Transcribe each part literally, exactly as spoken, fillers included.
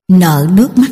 Nợ nước mắt.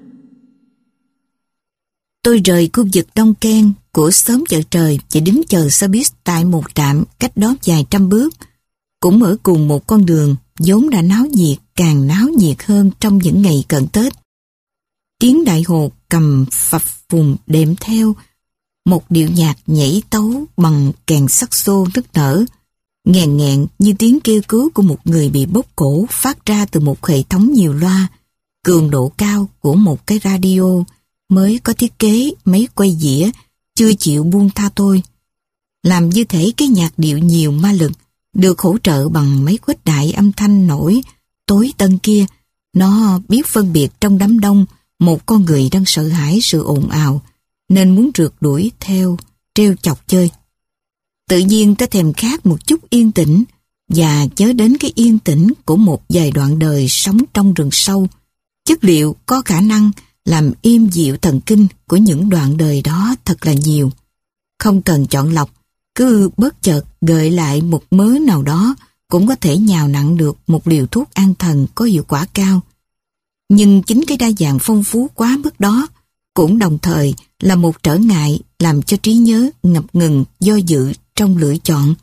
Tôi rời khu vực Đông Ken của xóm chợ trời và đứng chờ xe buýt tại một trạm cách đó vài trăm bước, cũng ở cùng một con đường vốn đã náo nhiệt, càng náo nhiệt hơn trong những ngày cận Tết. Tiếng đại hồ cầm phập phùng đệm theo một điệu nhạc nhảy tấu bằng kèn saxo nức nở, nghẹn nghẹn như tiếng kêu cứu của một người bị bóp cổ phát ra từ một hệ thống nhiều loa, cường độ cao của một cái radio mới có thiết kế máy quay dĩa chưa chịu buông tha tôi. Làm như thể cái nhạc điệu nhiều ma lực được hỗ trợ bằng máy khuếch đại âm thanh nổi tối tân kia, nó biết phân biệt trong đám đông một con người đang sợ hãi sự ồn ào nên muốn rượt đuổi theo, trêu chọc chơi. Tự nhiên ta thèm khát một chút yên tĩnh và nhớ đến cái yên tĩnh của một vài đoạn đời sống trong rừng sâu. Chất liệu có khả năng làm êm dịu thần kinh của những đoạn đời đó thật là nhiều. Không cần chọn lọc, cứ bất chợt gợi lại một mớ nào đó cũng có thể nhào nặn được một liều thuốc an thần có hiệu quả cao. Nhưng chính cái đa dạng phong phú quá mức đó cũng đồng thời là một trở ngại làm cho trí nhớ ngập ngừng do dự trong lựa chọn.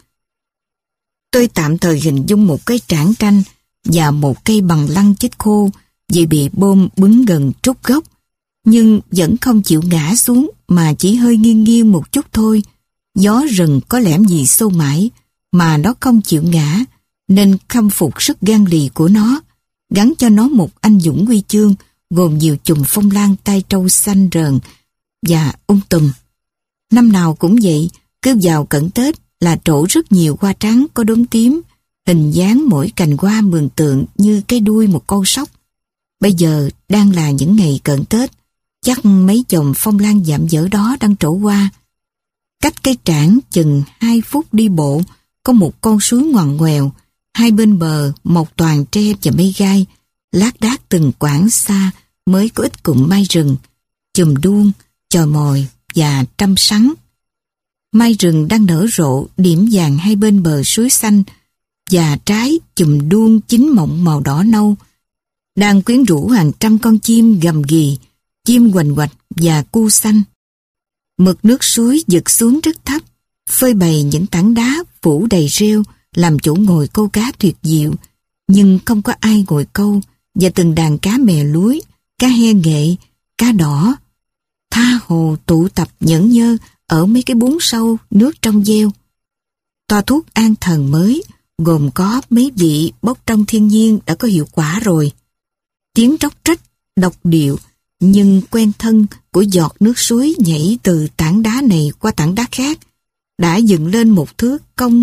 Tôi tạm thời hình dung một cái trảng tranh và một cây bằng lăng chết khô vì bị bom bứng gần trút gốc, nhưng vẫn không chịu ngã xuống mà chỉ hơi nghiêng nghiêng một chút thôi. Gió rừng có lẽ gì sâu mãi mà nó không chịu ngã, nên khâm phục sức gan lì của nó, gắn cho nó một anh dũng huy chương gồm nhiều chùm phong lan tai trâu xanh rờn và ung tùm. Năm nào cũng vậy, cứ vào cận Tết là trổ rất nhiều hoa trắng có đốm tím, hình dáng mỗi cành hoa mường tượng như cái đuôi một con sóc. Bây giờ đang là những ngày cận Tết, chắc mấy chùm phong lan dạm dở đó đang trổ hoa. Cách cái trảng chừng hai phút đi bộ có một con suối ngoằn ngoèo, hai bên bờ mọc toàn tre và mây gai, lác đác từng quãng xa mới có ít cụm mai rừng, chùm đuông, chòi mồi và trăm sắn. Mai rừng đang nở rộ điểm vàng hai bên bờ suối xanh, và trái chùm đuông chín mọng màu đỏ nâu đang quyến rũ hàng trăm con chim gầm ghì, chim quành quạch và cu xanh. Mực nước suối giật xuống rất thấp, phơi bày những tảng đá phủ đầy rêu làm chỗ ngồi câu cá tuyệt diệu, nhưng không có ai ngồi câu, và từng đàn cá mè lúi, cá he nghệ, cá đỏ tha hồ tụ tập nhẫn nhơ ở mấy cái bún sâu nước trong veo. Toa thuốc an thần mới gồm có mấy vị bốc trong thiên nhiên đã có hiệu quả rồi. Tiếng róc rách độc điệu nhưng quen thân của giọt nước suối nhảy từ tảng đá này qua tảng đá khác đã dựng lên một thước công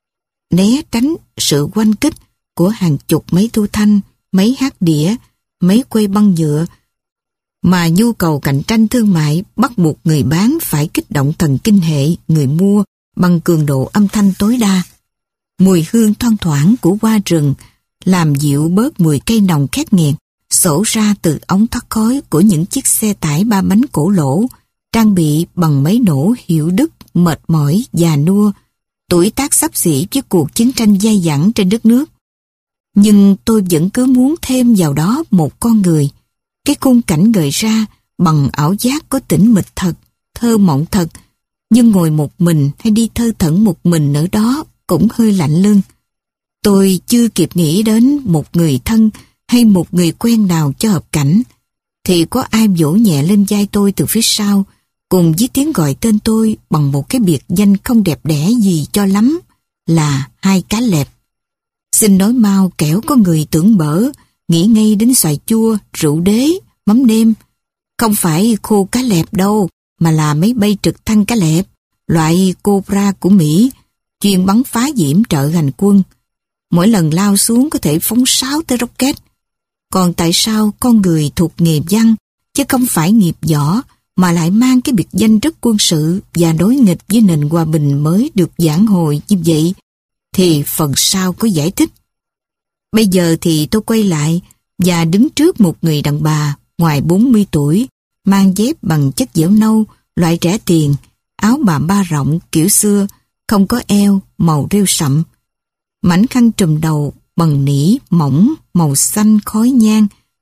né tránh sự oanh kích của hàng chục máy thu thanh, máy hát đĩa, máy quay băng nhựa, mà nhu cầu cạnh tranh thương mại bắt buộc người bán phải kích động thần kinh hệ người mua bằng cường độ âm thanh tối đa. Mùi hương thoang thoảng của hoa rừng làm dịu bớt mùi cây nồng khét nghẹt xổ ra từ ống thoát khói của những chiếc xe tải ba bánh cổ lỗ trang bị bằng máy nổ hiệu đức, mệt mỏi, già nua, tuổi tác xấp xỉ với cuộc chiến tranh dai dẳng trên đất nước. Nhưng tôi vẫn cứ muốn thêm vào đó một con người. Cái khung cảnh gợi ra bằng ảo giác có tĩnh mịch thật, thơ mộng thật, nhưng ngồi một mình hay đi thơ thẩn một mình ở đó cũng hơi lạnh lưng. Tôi chưa kịp nghĩ đến một người thân hay một người quen nào cho hợp cảnh, thì có ai vỗ nhẹ lên vai tôi từ phía sau, cùng với tiếng gọi tên tôi bằng một cái biệt danh không đẹp đẽ gì cho lắm, là Hai Cá Lẹp. Xin nói mau kẻo có người tưởng bở, nghĩ ngay đến xoài chua, rượu đế, mắm nêm. Không phải khô cá lẹp đâu, mà là máy bay trực thăng cá lẹp, loại Cobra của Mỹ, chuyên bắn phá diễm trợ hành quân. Mỗi lần lao xuống có thể phóng sáu tới rocket. Còn tại sao con người thuộc nghề văn, chứ không phải nghiệp võ, mà lại mang cái biệt danh rất quân sự và đối nghịch với nền hòa bình mới được vãn hồi như vậy, thì phần sau có giải thích. Bây giờ thì tôi quay lại và đứng trước một người đàn bà ngoài bốn mươi tuổi, mang dép bằng chất dẻo nâu, loại rẻ tiền, áo bà ba rộng kiểu xưa, không có eo, màu rêu sậm. Mảnh khăn trùm đầu bằng nỉ mỏng màu xanh khói nhang,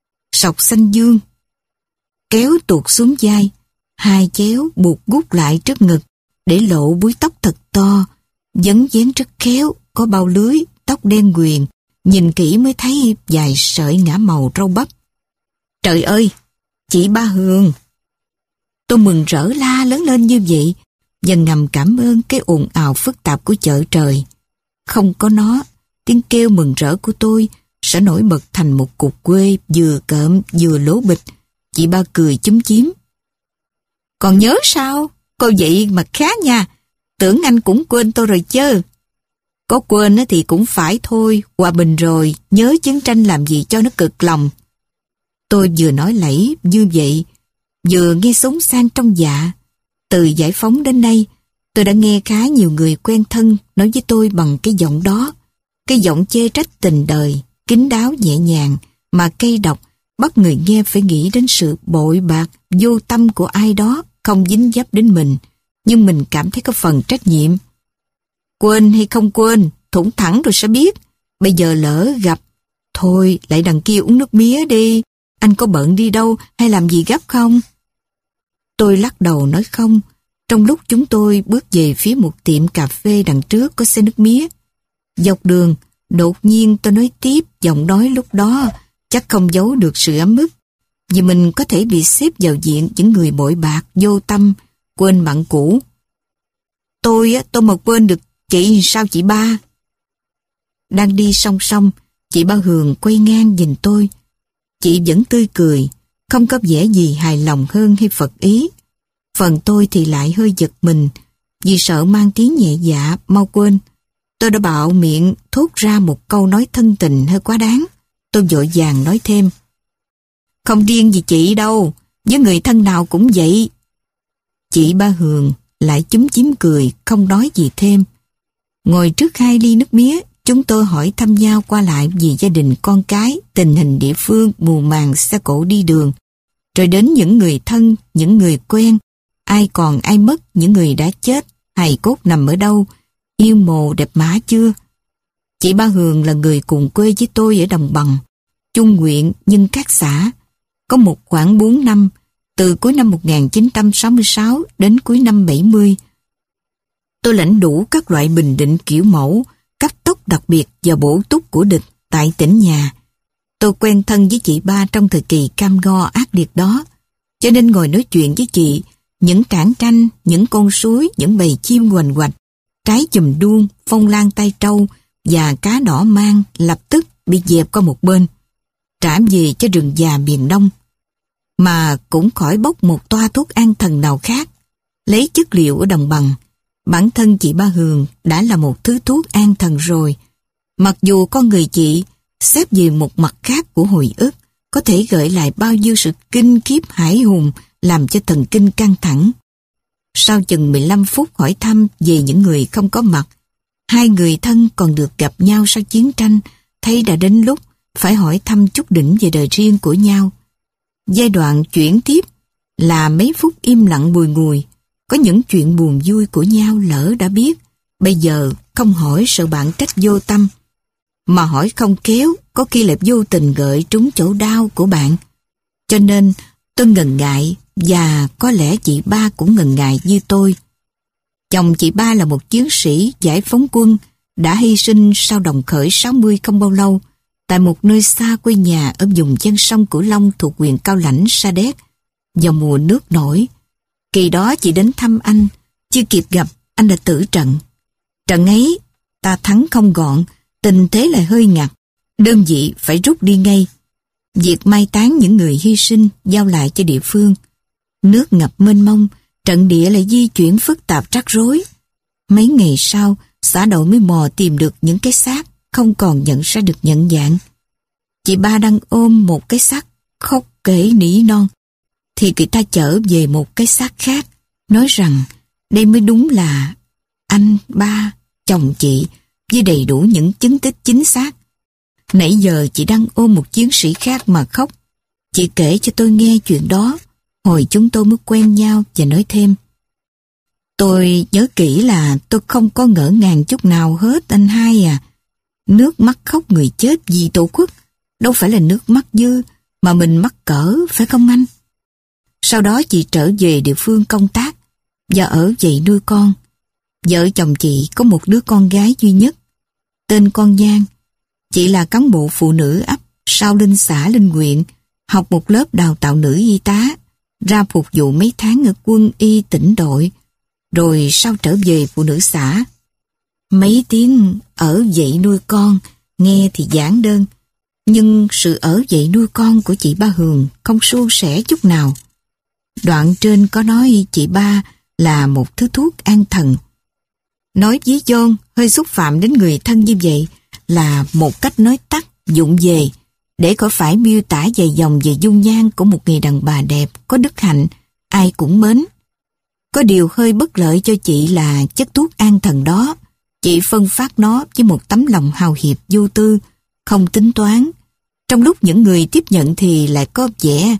sọc xanh dương, kéo tuột xuống vai, hai chéo buộc gút lại trước ngực, để lộ búi tóc thật to, vấn vén rất khéo, có bao lưới, tóc đen quyền, nhìn kỹ mới thấy vài sợi ngả màu râu bắp. Trời ơi, chị Ba Hường! Tôi mừng rỡ la lớn lên như vậy, và ngầm cảm ơn cái ồn ào phức tạp của chợ trời. Không có nó, tiếng kêu mừng rỡ của tôi sẽ nổi bật thành một cục quê vừa cợm vừa lố bịch. Chị Ba cười chúm chím. Còn nhớ sao? Cô vậy mà khá nha, tưởng anh cũng quên tôi rồi chứ. Có quên thì cũng phải thôi, hòa bình rồi, nhớ chiến tranh làm gì cho nó cực lòng. Tôi vừa nói lẫy như vậy, vừa nghe súng sang trong dạ. Từ giải phóng đến nay, tôi đã nghe khá nhiều người quen thân nói với tôi bằng cái giọng đó, cái giọng chê trách tình đời, kín đáo nhẹ nhàng, mà cay độc, bắt người nghe phải nghĩ đến sự bội bạc, vô tâm của ai đó, không dính dấp đến mình, nhưng mình cảm thấy có phần trách nhiệm. Quên hay không quên, thủng thẳng rồi sẽ biết. Bây giờ lỡ gặp, thôi lại đằng kia uống nước mía đi, anh có bận đi đâu hay làm gì gấp không? Tôi lắc đầu nói không. Trong lúc chúng tôi bước về phía một tiệm cà phê đằng trước có xe nước mía. Dọc đường, đột nhiên tôi nói tiếp, giọng nói lúc đó chắc không giấu được sự ấm ức, vì mình có thể bị xếp vào diện những người bội bạc, vô tâm, quên bạn cũ. Tôi á, tôi mà quên được chị sao chị Ba? Đang đi song song, chị Ba Hường quay ngang nhìn tôi. Chị vẫn tươi cười, không có vẻ gì hài lòng hơn hay phật ý. Phần tôi thì lại hơi giật mình, vì sợ mang tiếng nhẹ dạ, mau quên. Tôi đã bạo miệng thốt ra một câu nói thân tình hơi quá đáng. Tôi vội vàng nói thêm. Không riêng gì chị đâu, với người thân nào cũng vậy. Chị Ba Hường lại chúm chím cười, không nói gì thêm. Ngồi trước hai ly nước mía, chúng tôi hỏi thăm nhau qua lại về gia đình con cái, tình hình địa phương, mùa màng, xe cộ đi đường. Rồi đến những người thân, những người quen, ai còn ai mất, những người đã chết, hài cốt nằm ở đâu, yêu mồ đẹp mã chưa. Chị Ba Hường là người cùng quê với tôi ở đồng bằng, chung huyện nhưng các xã. Có một khoảng bốn năm, từ cuối năm một nghìn chín trăm sáu mươi sáu đến cuối năm bảy mươi. Tôi lãnh đủ các loại bình định kiểu mẫu, cắt tóc đặc biệt và bổ túc của địch tại tỉnh nhà. Tôi quen thân với chị Ba trong thời kỳ cam go ác liệt đó, cho nên ngồi nói chuyện với chị, những trảng tranh, những con suối, những bầy chim hoành hoạch, trái chùm đuông, phong lan tai trâu và cá đỏ mang lập tức bị dẹp qua một bên, trả về cho rừng già miền Đông, mà cũng khỏi bốc một toa thuốc an thần nào khác. Lấy chất liệu ở đồng bằng, bản thân chị Ba Hường đã là một thứ thuốc an thần rồi. Mặc dù con người chị xếp về một mặt khác của hồi ức, có thể gợi lại bao nhiêu sự kinh khiếp hãi hùng, làm cho thần kinh căng thẳng. Sau chừng mười lăm phút hỏi thăm về những người không có mặt, hai người thân còn được gặp nhau sau chiến tranh, thấy đã đến lúc phải hỏi thăm chút đỉnh về đời riêng của nhau. Giai đoạn chuyển tiếp là mấy phút im lặng bùi ngùi, có những chuyện buồn vui của nhau lỡ đã biết, bây giờ không hỏi sợ bạn trách vô tâm, mà hỏi không khéo có khi lại vô tình gợi trúng chỗ đau của bạn. Cho nên tôi ngần ngại, và có lẽ chị Ba cũng ngần ngại như tôi. Chồng chị Ba là một chiến sĩ giải phóng quân, đã hy sinh sau đồng khởi sáu mươi không bao lâu, tại một nơi xa quê nhà ở vùng ven sông Cửu Long thuộc huyện Cao Lãnh, Sa Đéc, vào mùa nước nổi. Kỳ đó chị đến thăm anh, chưa kịp gặp, anh đã tử trận. Trận ấy, ta thắng không gọn, tình thế lại hơi ngặt, đơn vị phải rút đi ngay. Việc mai táng những người hy sinh giao lại cho địa phương. Nước ngập mênh mông, trận địa lại di chuyển phức tạp rắc rối. Mấy ngày sau, xã đội mới mò tìm được những cái xác, không còn nhận ra được nhận dạng. Chị Ba đang ôm một cái xác, khóc kể nỉ non, thì người ta chở về một cái xác khác, nói rằng đây mới đúng là anh Ba, chồng chị, với đầy đủ những chứng tích chính xác. Nãy giờ chị đang ôm một chiến sĩ khác mà khóc. Chị kể cho tôi nghe chuyện đó, hồi chúng tôi mới quen nhau, và nói thêm. Tôi nhớ kỹ là tôi không có ngỡ ngàng chút nào hết anh hai à. Nước mắt khóc người chết vì tổ quốc đâu phải là nước mắt dư, mà mình mắc cỡ, phải không anh? Sau đó chị trở về địa phương công tác và ở vậy nuôi con. Vợ chồng chị có một đứa con gái duy nhất, tên con Giang. Chị là cán bộ phụ nữ ấp, sau lên xã lên huyện, học một lớp đào tạo nữ y tá, ra phục vụ mấy tháng ở quân y tỉnh đội, rồi sau trở về phụ nữ xã. Mấy tiếng ở vậy nuôi con, nghe thì giản đơn, nhưng sự ở vậy nuôi con của chị ba Hường không suôn sẻ chút nào. Đoạn trên có nói chị ba là một thứ thuốc an thần. Nói ví von hơi xúc phạm đến người thân như vậy là một cách nói tắt, vụng về, để khỏi phải miêu tả dài dòng về dung nhan của một người đàn bà đẹp, có đức hạnh, ai cũng mến. Có điều hơi bất lợi cho chị là chất thuốc an thần đó, chị phân phát nó với một tấm lòng hào hiệp vô tư, không tính toán. Trong lúc những người tiếp nhận thì lại có vẻ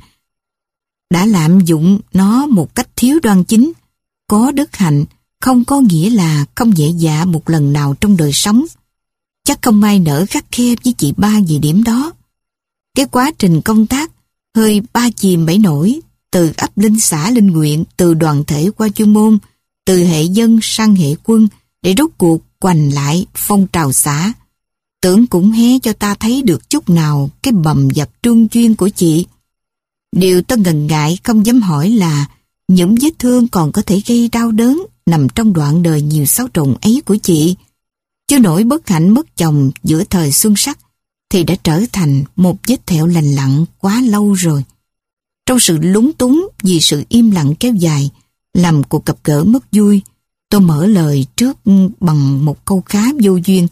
đã lạm dụng nó một cách thiếu đoan chính. Có đức hạnh không có nghĩa là không nhẹ dạ một lần nào trong đời sống. Chắc không ai nỡ khắt khe với chị ba về điểm đó. Cái quá trình công tác hơi ba chìm bảy nổi, từ ấp lên xã lên huyện, từ đoàn thể qua chuyên môn, từ hệ dân sang hệ quân, để rốt cuộc quành lại phong trào xã. Tưởng cũng hé cho ta thấy được chút nào cái bầm dập trương chuyên của chị. Điều ta ngần ngại không dám hỏi là những vết thương còn có thể gây đau đớn nằm trong đoạn đời nhiều xáo trộn ấy của chị. Chứ nỗi bất hạnh mất chồng giữa thời xuân sắc thì đã trở thành một vết thẹo lành lặn quá lâu rồi. Trong sự lúng túng vì sự im lặng kéo dài, làm cuộc gặp gỡ mất vui, tôi mở lời trước bằng một câu khá vô duyên.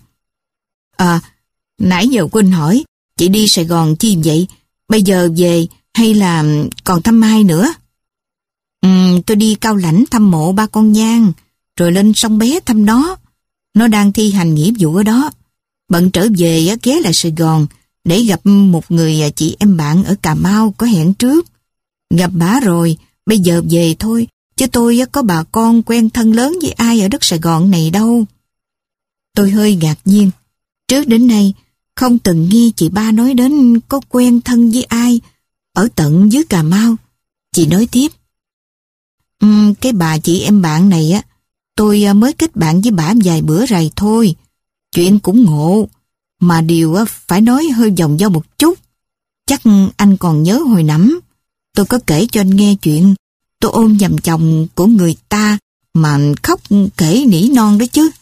À, nãy giờ quên hỏi, chị đi Sài Gòn chi vậy? Bây giờ về hay là còn thăm ai nữa? Ừ, tôi đi Cao Lãnh thăm mộ ba con Nhang, rồi lên Sông Bé thăm nó. Nó đang thi hành nghĩa vụ ở đó. Bận trở về ghé lại Sài Gòn để gặp một người chị em bạn ở Cà Mau có hẹn trước. Gặp bả rồi, bây giờ về thôi, chứ tôi có bà con quen thân lớn với ai ở đất Sài Gòn này đâu. Tôi hơi ngạc nhiên. Trước đến nay, không từng nghe chị ba nói đến có quen thân với ai ở tận dưới Cà Mau. Chị nói tiếp. Um, cái bà chị em bạn này á, tôi mới kết bạn với bả vài bữa rày thôi. Chuyện cũng ngộ, mà điều phải nói hơi vòng vo một chút. Chắc anh còn nhớ hồi nắm, tôi có kể cho anh nghe chuyện tôi ôm nhầm chồng của người ta mà khóc kể nỉ non đó chứ.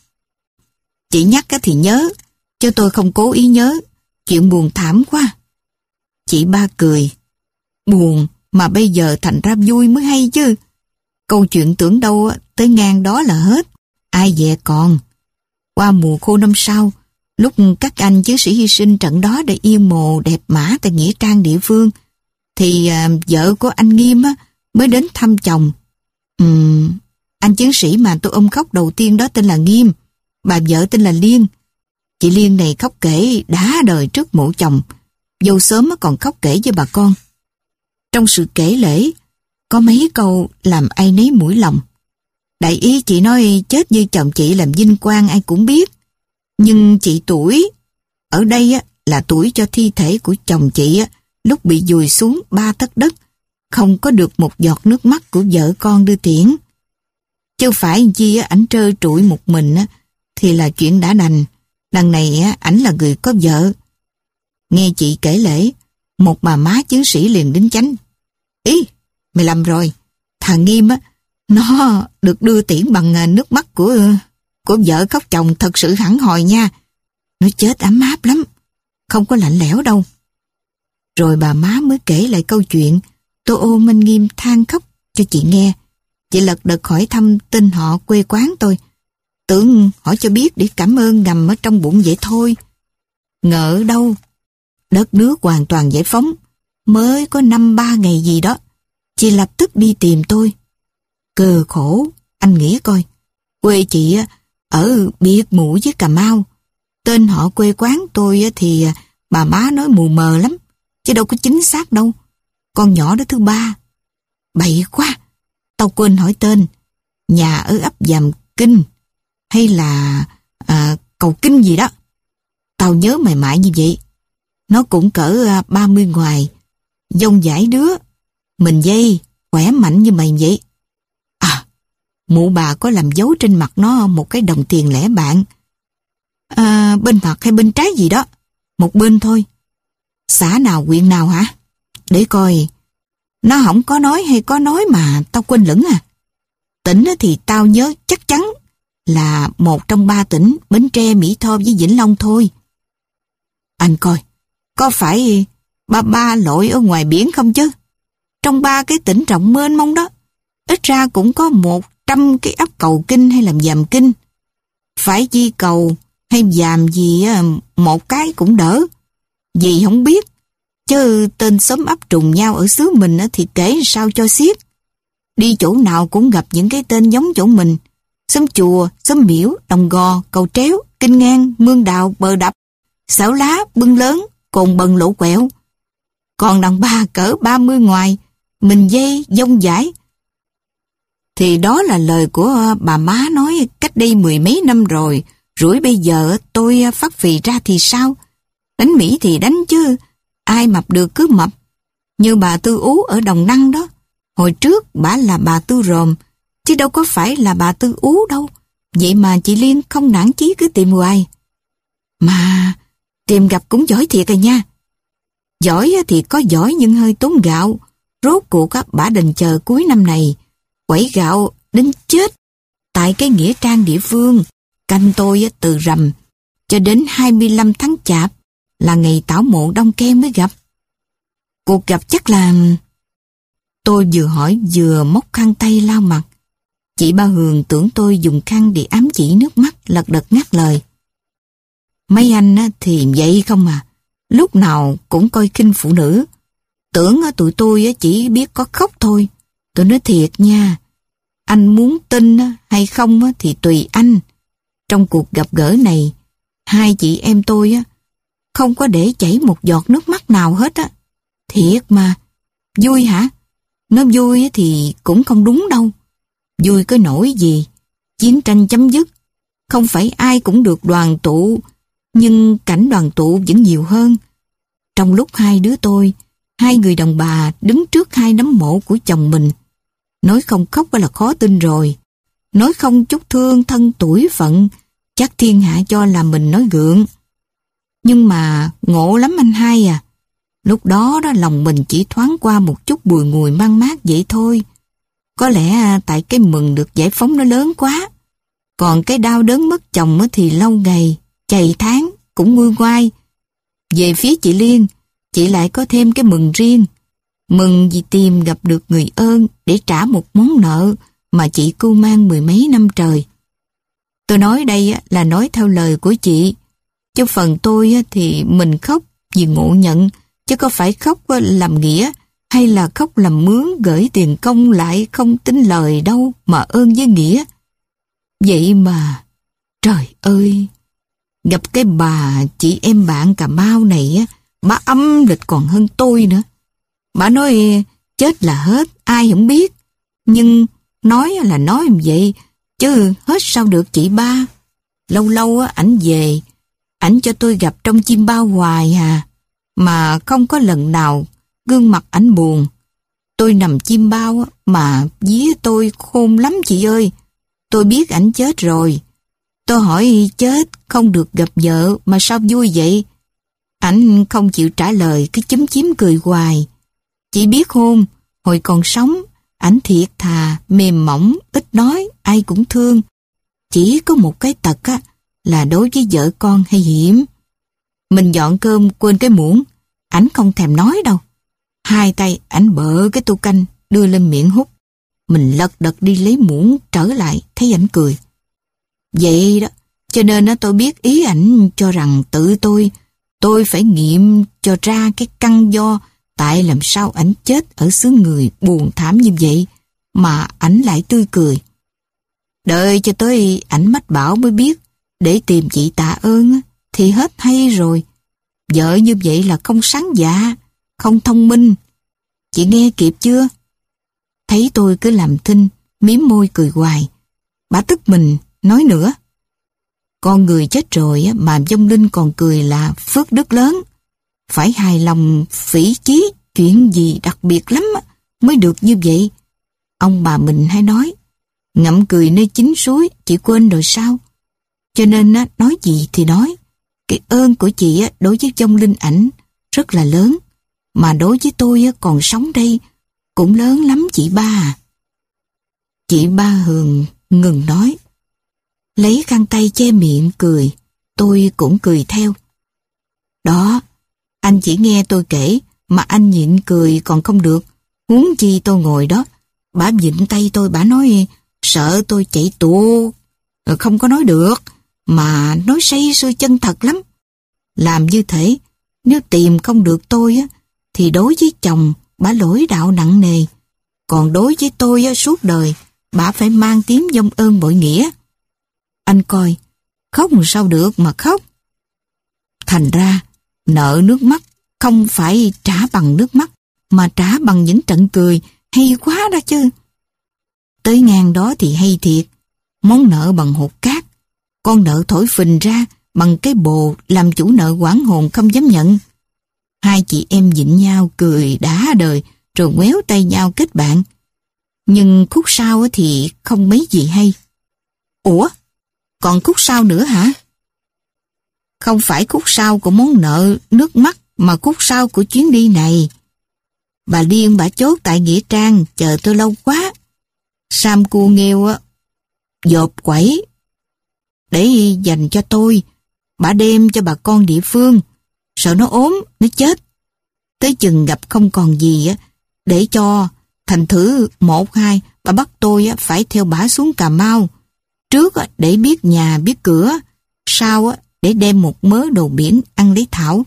Chị nhắc thì nhớ, chứ tôi không cố ý nhớ. Chuyện buồn thảm quá. Chị ba cười. Buồn mà bây giờ thành ra vui mới hay chứ. Câu chuyện tưởng đâu tới ngang đó là hết. Ai dè còn. Qua mùa khô năm sau, lúc các anh chiến sĩ hy sinh trận đó để yên mồ đẹp mã tại nghĩa trang địa phương, thì à, vợ của anh Nghiêm á, mới đến thăm chồng. Uhm, anh chiến sĩ mà tôi ôm khóc đầu tiên đó tên là Nghiêm, bà vợ tên là Liên. Chị Liên này khóc kể đã đời trước mộ chồng, dâu sớm còn khóc kể với bà con. Trong sự kể lễ, có mấy câu làm ai nấy mũi lòng. Đại ý chị nói chết như chồng chị làm vinh quang ai cũng biết. Nhưng chị tuổi, ở đây á, là tuổi cho thi thể của chồng chị á, lúc bị dùi xuống ba tấc đất, không có được một giọt nước mắt của vợ con đưa tiễn. Chứ phải chi á, ảnh trơ trụi một mình á, thì là chuyện đã đành. Đằng này á, ảnh là người có vợ. Nghe chị kể lễ, một bà má chiến sĩ liền đính chánh. Ý, mày lầm rồi. Thằng Nghiêm á, nó được đưa tiễn bằng nước mắt của của vợ khóc chồng thật sự hẳn hoi nha. Nó chết ấm áp lắm, không có lạnh lẽo đâu. Rồi bà má mới kể lại câu chuyện tôi ôm anh Nghiêm than khóc cho chị nghe. Chị lật đật hỏi thăm tên họ quê quán tôi. Tưởng hỏi cho biết để cảm ơn ngầm ở trong bụng vậy thôi. Ngờ đâu, đất nước hoàn toàn giải phóng, mới có năm ba ngày gì đó, chị lập tức đi tìm tôi. Cờ khổ, anh nghĩ coi, quê chị ở biệt mụ với Cà Mau. Tên họ quê quán tôi thì bà má nói mù mờ lắm, chứ đâu có chính xác đâu. Con nhỏ đó thứ ba. Bậy quá, tao quên hỏi tên. Nhà ở ấp Dàm Kinh hay là à, Cầu Kinh gì đó. Tao nhớ mày mại như vậy. Nó cũng cỡ ba mươi ngoài. dông dải đứa. Mình dây, khỏe mạnh như mày vậy. À, mụ bà có làm dấu trên mặt nó một cái đồng tiền lẻ bạn. À, bên mặt hay bên trái gì đó? Một bên thôi. Xã nào, huyện nào hả? Để coi. Nó không có nói hay có nói mà tao quên lửng à. Tỉnh thì tao nhớ chắc chắn là một trong ba tỉnh Bến Tre, Mỹ Tho với Vĩnh Long thôi. Anh coi, có phải ba ba lội ở ngoài biển không chứ? Trong ba cái tỉnh rộng mênh mông đó, ít ra cũng có một trăm cái ấp cầu kinh hay làm dàm kinh. Phải chi cầu hay dàm gì một cái cũng đỡ. Vì không biết, chứ tên xóm ấp trùng nhau ở xứ mình thì kể sao cho xiết. Đi chỗ nào cũng gặp những cái tên giống chỗ mình. Xóm chùa, xóm miễu, đồng gò, cầu tréo, kinh ngang, mương đào, bờ đập, xảo lá, bưng lớn, cồn bần lỗ quẹo. Còn đàn bà cỡ ba mươi ngoài, mình dây, dông dải. Thì đó là lời của bà má nói cách đây mười mấy năm rồi. Rủi bây giờ tôi phát phì ra thì sao? Đánh Mỹ thì đánh chứ, ai mập được cứ mập. Như bà Tư Ú ở Đồng Năng đó. Hồi trước bà là bà Tư Ròm, chứ đâu có phải là bà Tư Ú đâu. Vậy mà chị Liên không nản chí cứ tìm hoài. Mà tìm gặp cũng giỏi thiệt rồi nha. Giỏi thì có giỏi nhưng hơi tốn gạo. Rốt cuộc bà định chờ cuối năm này quẩy gạo đến chết tại cái nghĩa trang địa phương. Canh tôi từ rằm cho đến hai mươi lăm tháng Chạp là ngày tảo mộ Đông Ken mới gặp. Cuộc gặp chắc là... Tôi vừa hỏi vừa móc khăn tay lau mặt. Chị Ba Hường tưởng tôi dùng khăn để ám chỉ nước mắt, lật đật ngắt lời. Mấy anh thì vậy không à, lúc nào cũng coi khinh phụ nữ. Tưởng tụi tôi chỉ biết có khóc thôi. Tôi nói thiệt nha, anh muốn tin hay không thì tùy anh. Trong cuộc gặp gỡ này, hai chị em tôi không có để chảy một giọt nước mắt nào hết á. Thiệt mà, vui hả? Nó vui thì cũng không đúng đâu. Vui cái nỗi gì? Chiến tranh chấm dứt. Không phải ai cũng được đoàn tụ, nhưng cảnh đoàn tụ vẫn nhiều hơn. Trong lúc hai đứa tôi, hai người đàn bà đứng trước hai nấm mộ của chồng mình. Nói không khóc là khó tin rồi. Nói không chút thương thân tuổi phận, chắc thiên hạ cho là mình nói gượng. Nhưng mà ngộ lắm anh hai à. Lúc đó đó lòng mình chỉ thoáng qua một chút bùi ngùi mang mát vậy thôi. Có lẽ tại cái mừng được giải phóng nó lớn quá. Còn cái đau đớn mất chồng thì lâu ngày, chày tháng cũng nguôi ngoai. Về phía chị Liên, chị lại có thêm cái mừng riêng. Mừng vì tìm gặp được người ơn để trả một món nợ mà chị cưu mang mười mấy năm trời. Tôi nói đây là nói theo lời của chị. Chứ phần tôi thì mình khóc vì ngộ nhận, chứ có phải khóc làm nghĩa hay là khóc làm mướn gửi tiền công lại không tính lời đâu mà ơn với nghĩa. Vậy mà, trời ơi, gặp cái bà chị em bạn Cà Mau này, bà âm lịch còn hơn tôi nữa. Bà nói chết là hết, ai không biết. Nhưng nói là nói như vậy, chứ hết sao được chị Ba. Lâu lâu ảnh về, ảnh cho tôi gặp trong chim bao hoài à, mà không có lần nào gương mặt ảnh buồn. Tôi nằm chim bao mà vía tôi khôn lắm chị ơi. Tôi biết ảnh chết rồi. Tôi hỏi chết không được gặp vợ mà sao vui vậy? Ảnh không chịu trả lời, cứ chúm chím cười hoài. Chỉ biết hôn, hồi còn sống, ảnh thiệt thà, mềm mỏng, ít nói, ai cũng thương. Chỉ có một cái tật á, là đối với vợ con hay hiểm. Mình dọn cơm quên cái muỗng, ảnh không thèm nói đâu. Hai tay ảnh bợ cái tô canh, đưa lên miệng hút. Mình lật đật đi lấy muỗng trở lại, thấy ảnh cười. Vậy đó, cho nên á, tôi biết ý ảnh cho rằng tự tôi, tôi phải nghiệm cho ra cái căn do tại làm sao ảnh chết ở xứ người buồn thảm như vậy mà ảnh lại tươi cười. Đợi cho tới ảnh mách bảo mới biết, để tìm chị tạ ơn thì hết hay rồi. Vợ như vậy là không sáng dạ, không thông minh. Chị nghe kịp chưa? Thấy tôi cứ làm thinh, mím môi cười hoài. Bà tức mình, nói nữa. Con người chết rồi mà vong linh còn cười là phước đức lớn. Phải hài lòng phỉ chí chuyện gì đặc biệt lắm á, mới được như vậy. Ông bà mình hay nói, ngậm cười nơi chín suối, chị quên rồi sao? Cho nên á, nói gì thì nói, cái ơn của chị á, đối với vong linh ảnh rất là lớn, mà đối với tôi á, còn sống đây cũng lớn lắm chị ba à. Chị ba Hường ngừng nói, lấy khăn tay che miệng cười, tôi cũng cười theo. Đó, anh chỉ nghe tôi kể mà anh nhịn cười còn không được, huống chi tôi ngồi đó. Bả vịn tay tôi, bả nói sợ tôi chạy tuột, không có nói được, mà nói say sưa chân thật lắm. Làm như thế, nếu tìm không được tôi á, thì đối với chồng bả lỗi đạo nặng nề, còn đối với tôi á, suốt đời bả phải mang tiếng vong ơn bội nghĩa. Anh coi, khóc sao được mà khóc. Thành ra, nợ nước mắt không phải trả bằng nước mắt, mà trả bằng những trận cười, hay quá đó chứ. Tới ngang đó thì hay thiệt, món nợ bằng hột cát, con nợ thổi phình ra bằng cái bồ làm chủ nợ hoảng hồn không dám nhận. Hai chị em vịn nhau cười đã đời, rồi ngoéo tay nhau kết bạn. Nhưng khúc sau thì không mấy gì hay. Ủa, còn khúc sau nữa hả? Không phải khúc sau của món nợ nước mắt, mà khúc sau của chuyến đi này. Bà Liên bả chốt tại Nghĩa Trang chờ tôi lâu quá. Sam cu nghêu á, dột quẩy để dành cho tôi, bả đem cho bà con địa phương, sợ nó ốm, nó chết. Tới chừng gặp không còn gì á, để cho, thành thử một hai, bà bắt tôi á, phải theo bả xuống Cà Mau. Trước á, để biết nhà biết cửa, sau á, để đem một mớ đồ biển ăn lấy thảo.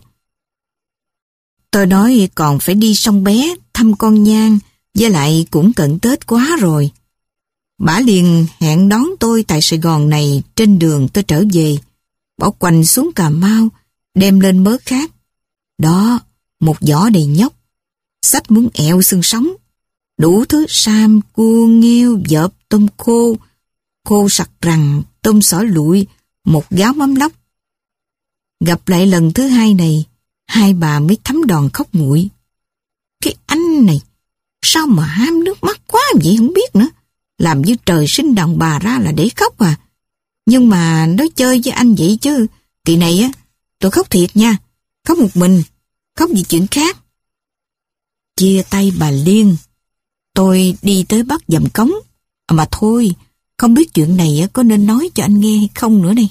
Tôi nói còn phải đi sông Bé thăm con Nhan, với lại cũng cận Tết quá rồi. Bả liền hẹn đón tôi tại Sài Gòn này trên đường tôi trở về, bỏ quành xuống Cà Mau, đem lên mớ khác. Đó, một giỏ đầy nhóc, xách muốn ẹo xương sống, đủ thứ sam, cua, nghêu, vợp, tôm khô, khô sặc rằn, tôm xỏ lụi, một gáo mắm lóc. Gặp lại lần thứ hai này, hai bà mới thấm đòn khóc nguội. Cái anh này, sao mà ham nước mắt quá vậy không biết nữa. Làm như trời sinh đàn bà ra là để khóc à. Nhưng mà nói chơi với anh vậy chứ, kỳ này á, tôi khóc thiệt nha. Khóc một mình, khóc vì chuyện khác. Chia tay bà Liên, tôi đi tới Bắc Dầm Cống. Mà thôi, không biết chuyện này có nên nói cho anh nghe hay không nữa đây.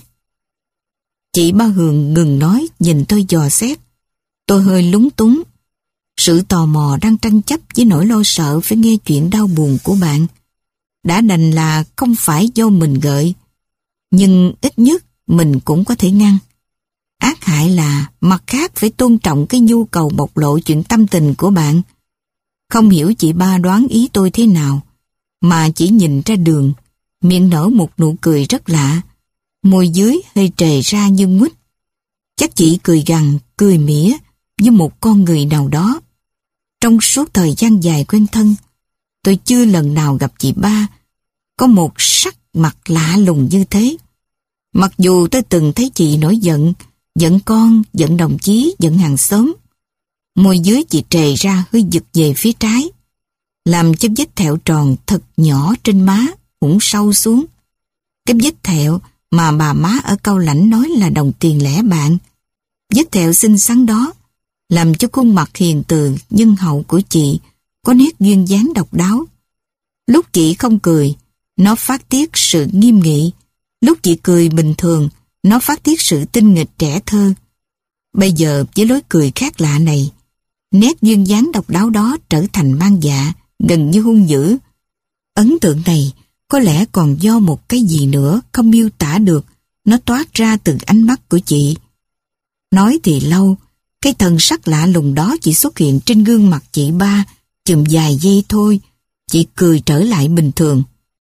Chị Ba Hường ngừng nói, nhìn tôi dò xét. Tôi hơi lúng túng. Sự tò mò đang tranh chấp với nỗi lo sợ phải nghe chuyện đau buồn của bạn. Đã đành là không phải do mình gợi, nhưng ít nhất mình cũng có thể ngăn. Ác hại là mặt khác phải tôn trọng cái nhu cầu bộc lộ chuyện tâm tình của bạn. Không hiểu chị Ba đoán ý tôi thế nào, mà chỉ nhìn ra đường, miệng nở một nụ cười rất lạ, môi dưới hơi trề ra như nguýt. Chắc chị cười gằn, cười mỉa như một con người nào đó. Trong suốt thời gian dài quen thân, tôi chưa lần nào gặp chị Ba có một sắc mặt lạ lùng như thế. Mặc dù tôi từng thấy chị nổi giận, giận con, giận đồng chí, giận hàng xóm. Môi dưới chị trề ra hơi giật về phía trái, làm cho vết thẹo tròn thật nhỏ trên má cũng sâu xuống. Cái vết thẹo mà bà má ở Cao Lãnh nói là đồng tiền lẻ bạn. Vết thẹo xinh xắn đó làm cho khuôn mặt hiền từ nhân hậu của chị có nét duyên dáng độc đáo. Lúc chị không cười, nó phát tiết sự nghiêm nghị. Lúc chị cười bình thường, nó phát tiết sự tinh nghịch trẻ thơ. Bây giờ với lối cười khác lạ này, nét duyên dáng độc đáo đó trở thành mang dạ, gần như hung dữ. Ấn tượng này có lẽ còn do một cái gì nữa không miêu tả được, nó toát ra từ ánh mắt của chị. Nói thì lâu, cái thần sắc lạ lùng đó chỉ xuất hiện trên gương mặt chị Ba chừng vài giây thôi, chị cười trở lại bình thường.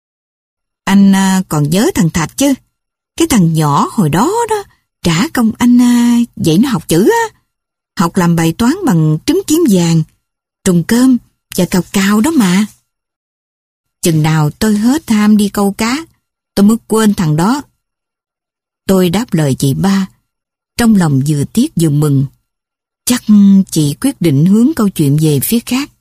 Anh à, còn nhớ thằng Thạch chứ? Cái thằng nhỏ hồi đó đó, trả công anh à, dạy nó học chữ á. Học làm bài toán bằng trứng kiếm vàng, trùng cơm và cào cào đó mà. Chừng nào tôi hết ham đi câu cá, tôi mới quên thằng đó. Tôi đáp lời chị Ba, trong lòng vừa tiếc vừa mừng. Chắc chị quyết định hướng câu chuyện về phía khác.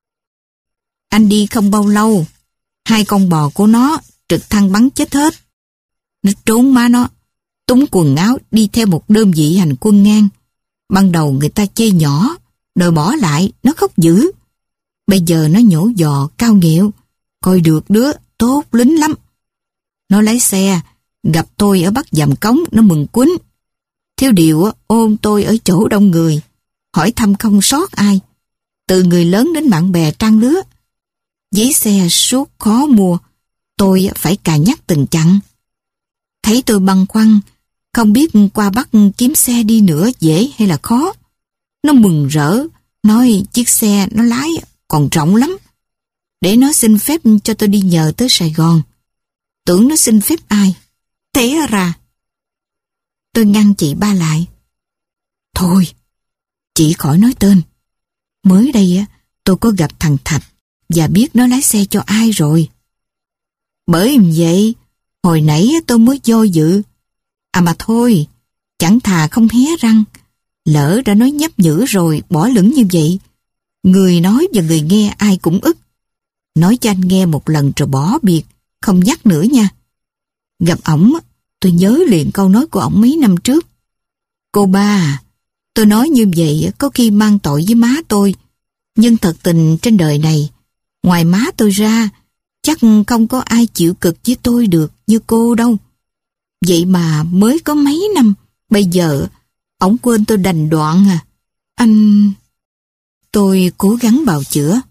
Anh đi không bao lâu, hai con bò của nó trực thăng bắn chết hết. Nó trốn má nó, túng quần áo đi theo một đơn vị hành quân ngang. Ban đầu người ta chê nhỏ, rồi bỏ lại, nó khóc dữ. Bây giờ nó nhổ giò, cao nghẹo, coi được đứa tốt lính lắm. Nó lái xe, gặp tôi ở Bắc Dầm Cống, nó mừng quýnh. Thiếu điều ôm tôi ở chỗ đông người, hỏi thăm không sót ai, từ người lớn đến bạn bè trang lứa. Giấy xe suốt khó mua, tôi phải cà nhắc từng chặng. Thấy tôi băn khoăn, không biết qua Bắc kiếm xe đi nữa dễ hay là khó. Nó mừng rỡ, nói chiếc xe nó lái còn rộng lắm, để nó xin phép cho tôi đi nhờ tới Sài Gòn. Tưởng nó xin phép ai, té ra. Tôi ngăn chị ba lại. Thôi, chị khỏi nói tên. Mới đây á, tôi có gặp thằng Thạch và biết nó lái xe cho ai rồi. Bởi vậy, hồi nãy tôi mới do dự. À mà thôi, chẳng thà không hé răng. Lỡ đã nói nhấp nhử rồi bỏ lửng như vậy. Người nói và người nghe ai cũng ức. Nói cho anh nghe một lần rồi bỏ biệt, không nhắc nữa nha. Gặp ổng, tôi nhớ liền câu nói của ổng mấy năm trước. Cô ba à, tôi nói như vậy có khi mang tội với má tôi. Nhưng thật tình trên đời này, ngoài má tôi ra, chắc không có ai chịu cực với tôi được như cô đâu. Vậy mà mới có mấy năm, bây giờ ổng quên tôi đành đoạn à. Anh... Tôi cố gắng bào chữa.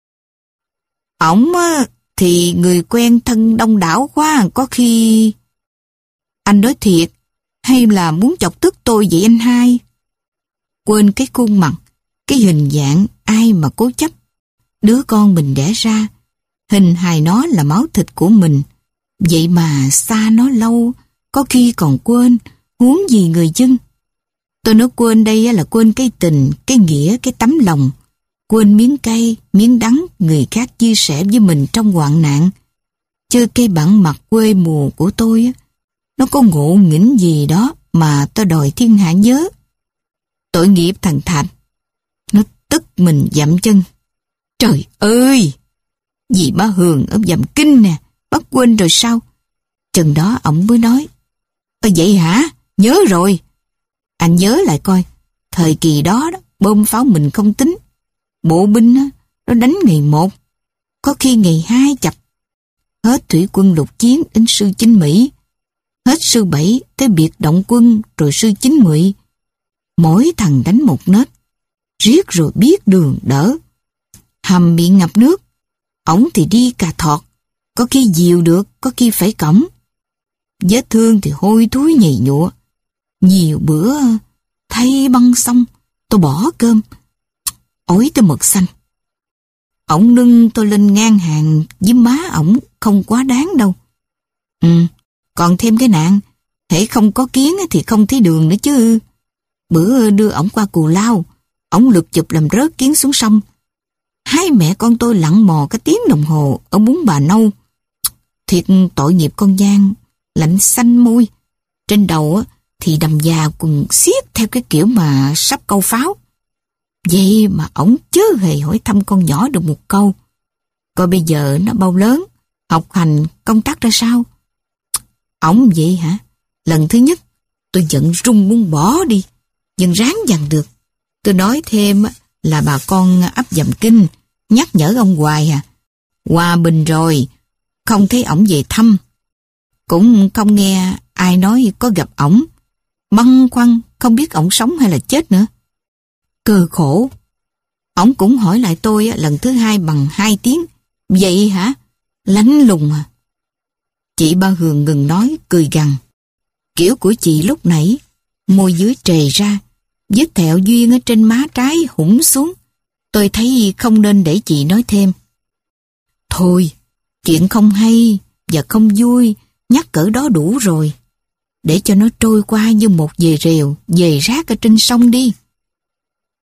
Ổng thì người quen thân đông đảo quá, có khi... Anh nói thiệt, hay là muốn chọc tức tôi vậy anh hai? Quên cái khuôn mặt, cái hình dạng ai mà cố chấp. Đứa con mình đẻ ra, hình hài nó là máu thịt của mình. Vậy mà xa nó lâu, có khi còn quên, huống gì người dân. Tôi nói quên đây là quên cái tình, cái nghĩa, cái tấm lòng. Quên miếng cay, miếng đắng người khác chia sẻ với mình trong hoạn nạn. Chứ cái bản mặt quê mùa của tôi, nó có ngộ nghĩnh gì đó mà tôi đòi thiên hạ nhớ. Tội nghiệp thằng Thạch. Nó tức mình dậm chân. Trời ơi! Dì má Hường ở Dầm Kinh nè, bắt quên rồi sao? Chừng đó ổng mới nói. Ơ vậy hả? Nhớ rồi. Anh nhớ lại coi, thời kỳ đó, đó bom pháo mình không tính. Bộ binh đó, nó đánh ngày một, có khi ngày hai chập. Hết thủy quân lục chiến đến sư chính Mỹ, hết sư bảy tới biệt động quân rồi sư chính Ngụy. Mỗi thằng đánh một nết, riết rồi biết đường đỡ. Hầm bị ngập nước, ổng thì đi cà thọt, có khi dìu được, có khi phải cõng. Vết thương thì hôi thối nhầy nhụa. Nhiều bữa thay băng xong, tôi bỏ cơm, ối tới mực xanh. Ổng nâng tôi lên ngang hàng với má ổng không quá đáng đâu. Ừ, còn thêm cái nạn, hễ không có kiến thì không thấy đường nữa chứ. Bữa đưa ổng qua Cù Lao, ổng lục chụp làm rớt kiến xuống sông. Hai mẹ con tôi lặn mò cái tiếng đồng hồ ở Bún Bà Nâu. Thiệt tội nghiệp con Giang, lạnh xanh môi. Trên đầu thì đầm già cùng xiết theo cái kiểu mà sắp câu pháo. Vậy mà ổng chớ hề hỏi thăm con nhỏ được một câu. Coi bây giờ nó bao lớn, học hành, công tác ra sao? Ổng vậy hả? Lần thứ nhất, tôi giận run muốn bỏ đi, nhưng ráng dằn được. Tôi nói thêm là bà con ấp Dầm Kinh nhắc nhở ông hoài à. Hòa bình rồi, không thấy ổng về thăm. Cũng không nghe ai nói có gặp ổng. Băn khoăn không biết ổng sống hay là chết nữa. Cơ khổ. Ổng cũng hỏi lại tôi lần thứ hai bằng hai tiếng. Vậy hả? Lánh lùng à? Chị Ba Hường ngừng nói, cười gằn. Kiểu của chị lúc nãy, môi dưới trề ra, vết thẹo duyên ở trên má trái hủng xuống. Tôi thấy không nên để chị nói thêm. Thôi, chuyện không hay và không vui, nhắc cỡ đó đủ rồi. Để cho nó trôi qua như một dề rèo, dề rác ở trên sông đi.